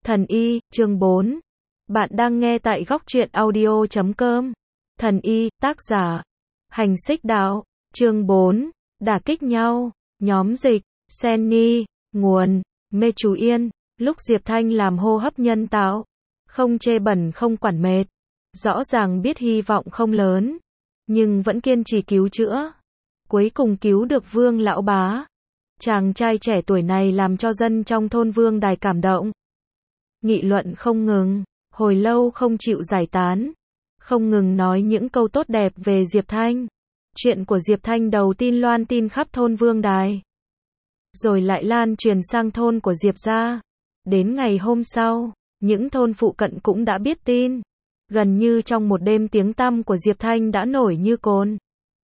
Thần Y, chương 4. Bạn đang nghe tại góc truyện audio.com. Thần Y, tác giả Hành Xích Đạo, chương 4. Đả kích nhau. Nhóm dịch, Senny, nguồn, Mê Chú Yên. Lúc Diệp Thanh làm hô hấp nhân tạo, không chê bẩn không quản mệt, rõ ràng biết hy vọng không lớn, nhưng vẫn kiên trì cứu chữa. Cuối cùng cứu được Vương lão bá. Chàng trai trẻ tuổi này làm cho dân trong thôn Vương Đài cảm động. Nghị luận không ngừng, hồi lâu không chịu giải tán, không ngừng nói những câu tốt đẹp về Diệp Thanh. Chuyện của Diệp Thanh đầu tiên loan tin khắp thôn Vương Đài, rồi lại lan truyền sang thôn của Diệp gia. Đến ngày hôm sau, những thôn phụ cận cũng đã biết tin. Gần như trong một đêm tiếng tăm của Diệp Thanh đã nổi như cồn.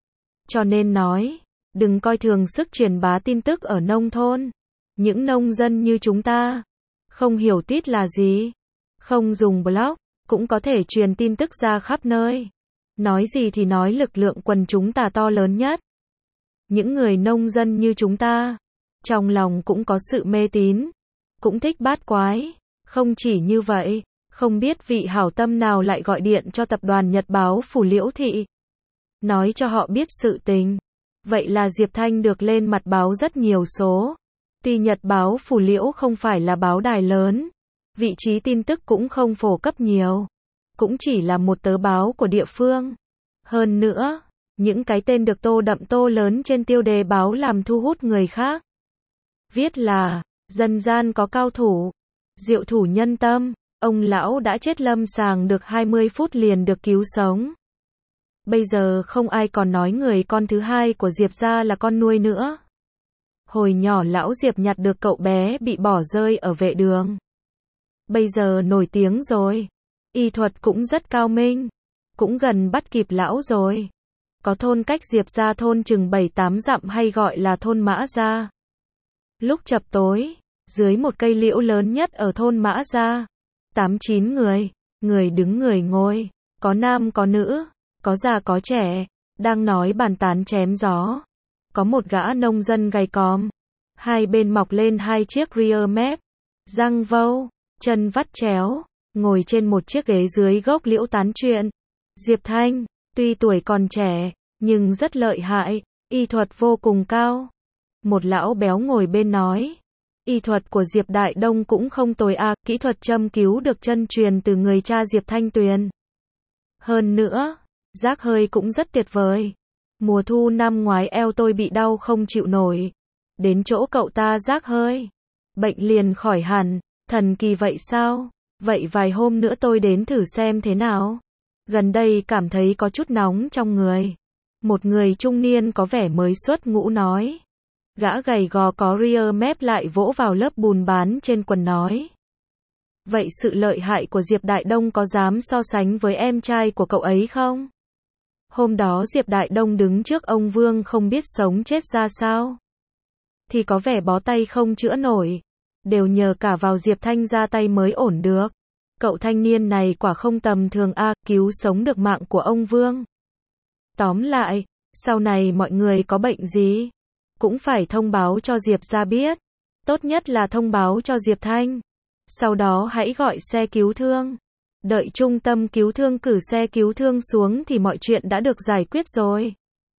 Cho nên nói, đừng coi thường sức truyền bá tin tức ở nông thôn. Những nông dân như chúng ta, không hiểu tít là gì, không dùng blog, cũng có thể truyền tin tức ra khắp nơi. Nói gì thì nói, lực lượng quần chúng ta to lớn nhất. Những người nông dân như chúng ta, trong lòng cũng có sự mê tín, cũng thích bát quái. Không chỉ như vậy, không biết vị hảo tâm nào lại gọi điện cho tập đoàn Nhật báo Phủ Liễu Thị, nói cho họ biết sự tình. Vậy là Diệp Thanh được lên mặt báo rất nhiều số. Tuy Nhật báo Phủ Liễu không phải là báo đài lớn, vị trí tin tức cũng không phổ cấp nhiều, cũng chỉ là một tờ báo của địa phương. Hơn nữa, những cái tên được tô đậm tô lớn trên tiêu đề báo làm thu hút người khác. Viết là, dân gian có cao thủ, diệu thủ nhân tâm, ông lão đã chết lâm sàng được 20 phút liền được cứu sống. Bây giờ không ai còn nói người con thứ hai của Diệp gia là con nuôi nữa. Hồi nhỏ lão Diệp nhặt được cậu bé bị bỏ rơi ở vệ đường. Bây giờ nổi tiếng rồi. Y thuật cũng rất cao minh. Cũng gần bắt kịp lão rồi. Có thôn cách Diệp gia thôn chừng 7-8 dặm hay gọi là thôn Mã Gia. Lúc chập tối, dưới một cây liễu lớn nhất ở thôn Mã Gia, 8-9 người, người đứng người ngồi, có nam có nữ, có già có trẻ, đang nói bàn tán chém gió. Có một gã nông dân gầy còm, hai bên mọc lên hai chiếc rear mép, răng vâu, chân vắt chéo, ngồi trên một chiếc ghế dưới gốc liễu tán chuyện. Diệp Thanh, tuy tuổi còn trẻ, nhưng rất lợi hại, y thuật vô cùng cao. Một lão béo ngồi bên nói, y thuật của Diệp Đại Đông cũng không tồi à, kỹ thuật châm cứu được chân truyền từ người cha Diệp Thanh Tuyền. Hơn nữa, rác hơi cũng rất tuyệt vời. Mùa thu năm ngoái eo tôi bị đau không chịu nổi, đến chỗ cậu ta rác hơi, bệnh liền khỏi hẳn. Thần kỳ vậy sao? Vậy vài hôm nữa tôi đến thử xem thế nào. Gần đây cảm thấy có chút nóng trong người. Một người trung niên có vẻ mới xuất ngũ nói. Gã gầy gò có rear mép lại vỗ vào lớp bùn bán trên quần nói. Vậy sự lợi hại của Diệp Đại Đông có dám so sánh với em trai của cậu ấy không? Hôm đó Diệp Đại Đông đứng trước ông Vương không biết sống chết ra sao. Thì có vẻ bó tay không chữa nổi. Đều nhờ cả vào Diệp Thanh ra tay mới ổn được. Cậu thanh niên này quả không tầm thường a, cứu sống được mạng của ông Vương. Tóm lại, sau này mọi người có bệnh gì, cũng phải thông báo cho Diệp gia biết. Tốt nhất là thông báo cho Diệp Thanh. Sau đó hãy gọi xe cứu thương. Đợi trung tâm cứu thương cử xe cứu thương xuống thì mọi chuyện đã được giải quyết rồi.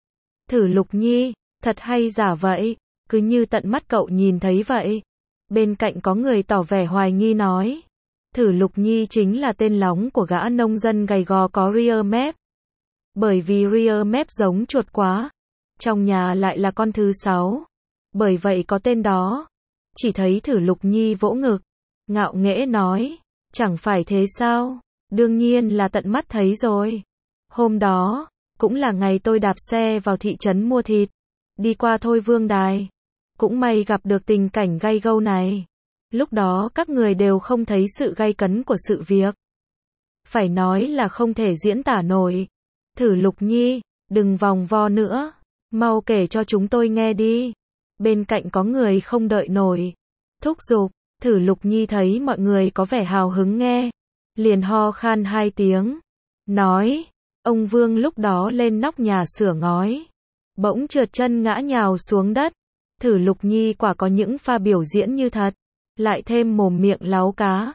Thử Lục Nhi, thật hay giả vậy, cứ như tận mắt cậu nhìn thấy vậy. Bên cạnh có người tỏ vẻ hoài nghi nói. Thử Lục Nhi chính là tên lóng của gã nông dân gầy gò có rear mép. Bởi vì rear mép giống chuột quá. Trong nhà lại là con thứ 6. Bởi vậy có tên đó. Chỉ thấy Thử Lục Nhi vỗ ngực, ngạo nghễ nói. Chẳng phải thế sao? Đương nhiên là tận mắt thấy rồi. Hôm đó, cũng là ngày tôi đạp xe vào thị trấn mua thịt. Đi qua Thôi Vương Đài. Cũng may gặp được tình cảnh gay gâu này. Lúc đó các người đều không thấy sự gay cấn của sự việc. Phải nói là không thể diễn tả nổi. Thử Lục Nhi, đừng vòng vo nữa. Mau kể cho chúng tôi nghe đi. Bên cạnh có người không đợi nổi. Thúc giục. Thử Lục Nhi thấy mọi người có vẻ hào hứng nghe. Liền ho khan 2 tiếng. Nói, ông Vương lúc đó lên nóc nhà sửa ngói. Bỗng trượt chân ngã nhào xuống đất. Thử Lục Nhi quả có những pha biểu diễn như thật. Lại thêm mồm miệng láo cá.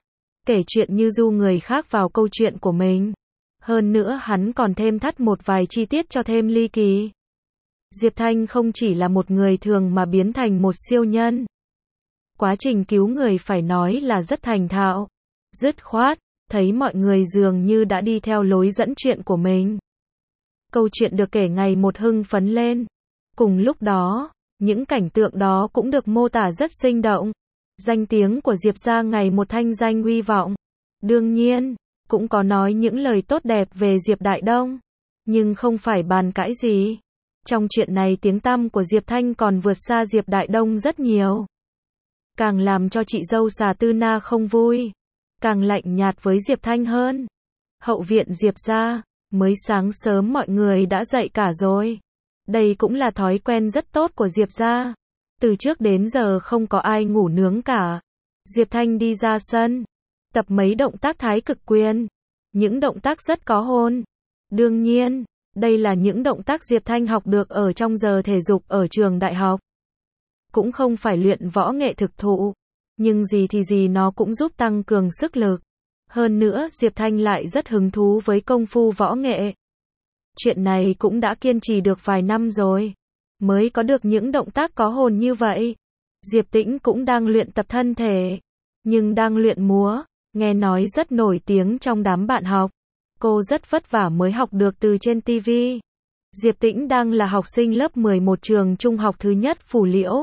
kể chuyện như du người khác vào câu chuyện của mình. Hơn nữa hắn còn thêm thắt một vài chi tiết cho thêm ly kỳ. Diệp Thanh không chỉ là một người thường mà biến thành một siêu nhân. Quá trình cứu người phải nói là rất thành thạo, dứt khoát, thấy mọi người dường như đã đi theo lối dẫn chuyện của mình. Câu chuyện được kể ngày một hưng phấn lên. Cùng lúc đó, những cảnh tượng đó cũng được mô tả rất sinh động. Danh tiếng của Diệp gia ngày một thanh danh uy vọng. Đương nhiên, cũng có nói những lời tốt đẹp về Diệp Đại Đông. Nhưng không phải bàn cãi gì. Trong chuyện này tiếng tăm của Diệp Thanh còn vượt xa Diệp Đại Đông rất nhiều. Càng làm cho chị dâu Xà Tư Na không vui. Càng lạnh nhạt với Diệp Thanh hơn. Hậu viện Diệp gia, mới sáng sớm mọi người đã dậy cả rồi. Đây cũng là thói quen rất tốt của Diệp gia. Từ trước đến giờ không có ai ngủ nướng cả. Diệp Thanh đi ra sân, tập mấy động tác thái cực quyền. Những động tác rất có hồn. Đương nhiên, đây là những động tác Diệp Thanh học được ở trong giờ thể dục ở trường đại học. Cũng không phải luyện võ nghệ thực thụ. Nhưng gì thì gì nó cũng giúp tăng cường sức lực. Hơn nữa Diệp Thanh lại rất hứng thú với công phu võ nghệ. Chuyện này cũng đã kiên trì được vài năm rồi. Mới có được những động tác có hồn như vậy. Diệp Tĩnh cũng đang luyện tập thân thể. Nhưng đang luyện múa. Nghe nói rất nổi tiếng trong đám bạn học. Cô rất vất vả mới học được từ trên TV. Diệp Tĩnh đang là học sinh lớp 11 trường trung học thứ nhất Phủ Liễu.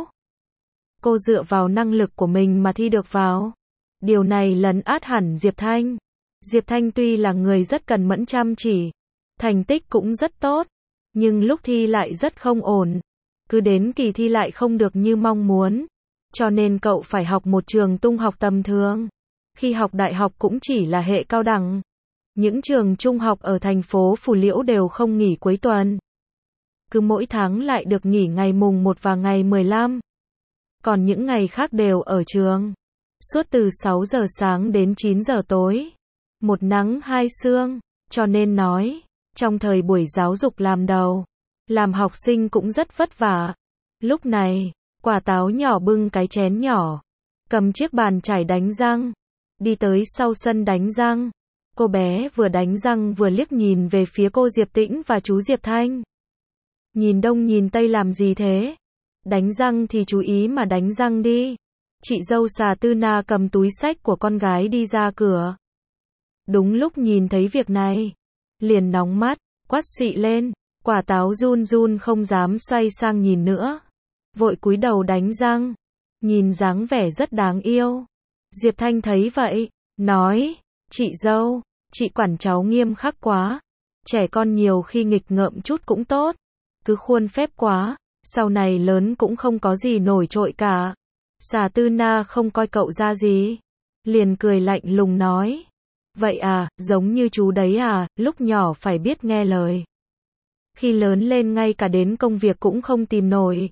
Cô dựa vào năng lực của mình mà thi được vào. Điều này lấn át hẳn Diệp Thanh. Diệp Thanh tuy là người rất cần mẫn chăm chỉ. Thành tích cũng rất tốt. Nhưng lúc thi lại rất không ổn. Cứ đến kỳ thi lại không được như mong muốn. Cho nên cậu phải học một trường trung học tầm thường. Khi học đại học cũng chỉ là hệ cao đẳng. Những trường trung học ở thành phố Phủ Liễu đều không nghỉ cuối tuần. Cứ mỗi tháng lại được nghỉ ngày mùng 1 và ngày 15. Còn những ngày khác đều ở trường. Suốt từ 6 giờ sáng đến 9 giờ tối. Một nắng hai sương. Cho nên nói, trong thời buổi giáo dục làm đầu, làm học sinh cũng rất vất vả. Lúc này, Quả Táo nhỏ bưng cái chén nhỏ, cầm chiếc bàn chải đánh răng, đi tới sau sân đánh răng. Cô bé vừa đánh răng vừa liếc nhìn về phía cô Diệp Tĩnh và chú Diệp Thanh. Nhìn đông nhìn tây làm gì thế? Đánh răng thì chú ý mà đánh răng đi. Chị dâu Xà Tư Na cầm túi xách của con gái đi ra cửa. Đúng lúc nhìn thấy việc này, liền nóng mắt, quát xị lên. Quả Táo run run không dám xoay sang nhìn nữa. Vội cúi đầu đánh răng. Nhìn dáng vẻ rất đáng yêu. Diệp Thanh thấy vậy, nói, chị dâu, chị quản cháu nghiêm khắc quá. Trẻ con nhiều khi nghịch ngợm chút cũng tốt. Cứ khuôn phép quá, sau này lớn cũng không có gì nổi trội cả. Xà Tư Na không coi cậu ra gì. Liền cười lạnh lùng nói. Vậy à, giống như chú đấy à, lúc nhỏ phải biết nghe lời. Khi lớn lên ngay cả đến công việc cũng không tìm nổi.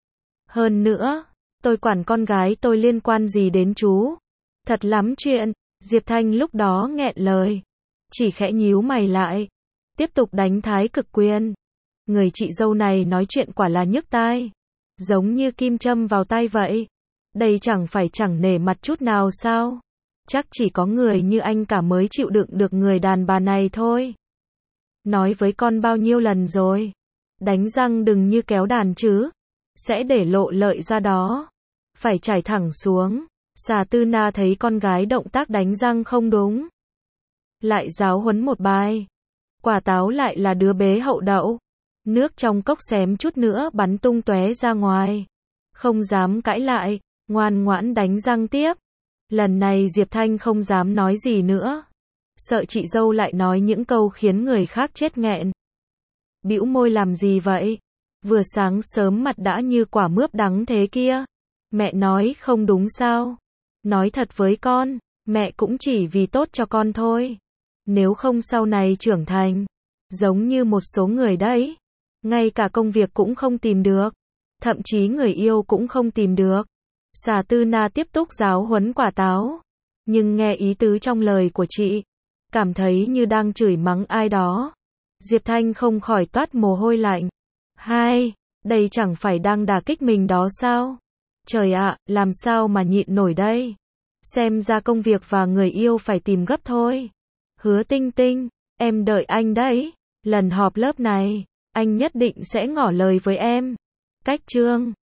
Hơn nữa, tôi quản con gái tôi liên quan gì đến chú? Thật lắm chuyện. Diệp Thanh lúc đó nghẹn lời. Chỉ khẽ nhíu mày lại. Tiếp tục đánh thái cực quyền. Người chị dâu này nói chuyện quả là nhức tai. Giống như kim châm vào tai vậy. Đây chẳng phải chẳng nể mặt chút nào sao? Chắc chỉ có người như anh cả mới chịu đựng được người đàn bà này thôi. Nói với con bao nhiêu lần rồi. Đánh răng đừng như kéo đàn chứ. Sẽ để lộ lợi ra đó. Phải chải thẳng xuống. Xà Tư Na thấy con gái động tác đánh răng không đúng. Lại giáo huấn một bài. Quả Táo lại là đứa bế hậu đậu. Nước trong cốc xém chút nữa bắn tung tóe ra ngoài. Không dám cãi lại, ngoan ngoãn đánh răng tiếp. Lần này Diệp Thanh không dám nói gì nữa. Sợ chị dâu lại nói những câu khiến người khác chết nghẹn. Bĩu môi làm gì vậy? Vừa sáng sớm mặt đã như quả mướp đắng thế kia. Mẹ nói không đúng sao? Nói thật với con, mẹ cũng chỉ vì tốt cho con thôi. Nếu không sau này trưởng thành, giống như một số người đấy. Ngay cả công việc cũng không tìm được. Thậm chí người yêu cũng không tìm được. Xà Tư Na tiếp tục giáo huấn Quả Táo. Nhưng nghe ý tứ trong lời của chị, cảm thấy như đang chửi mắng ai đó. Diệp Thanh không khỏi toát mồ hôi lạnh. Hai, đây chẳng phải đang đả kích mình đó sao? Trời ạ, làm sao mà nhịn nổi đây? Xem ra công việc và người yêu phải tìm gấp thôi. Hứa Tinh Tinh, em đợi anh đấy. Lần họp lớp này, anh nhất định sẽ ngỏ lời với em. Cách chương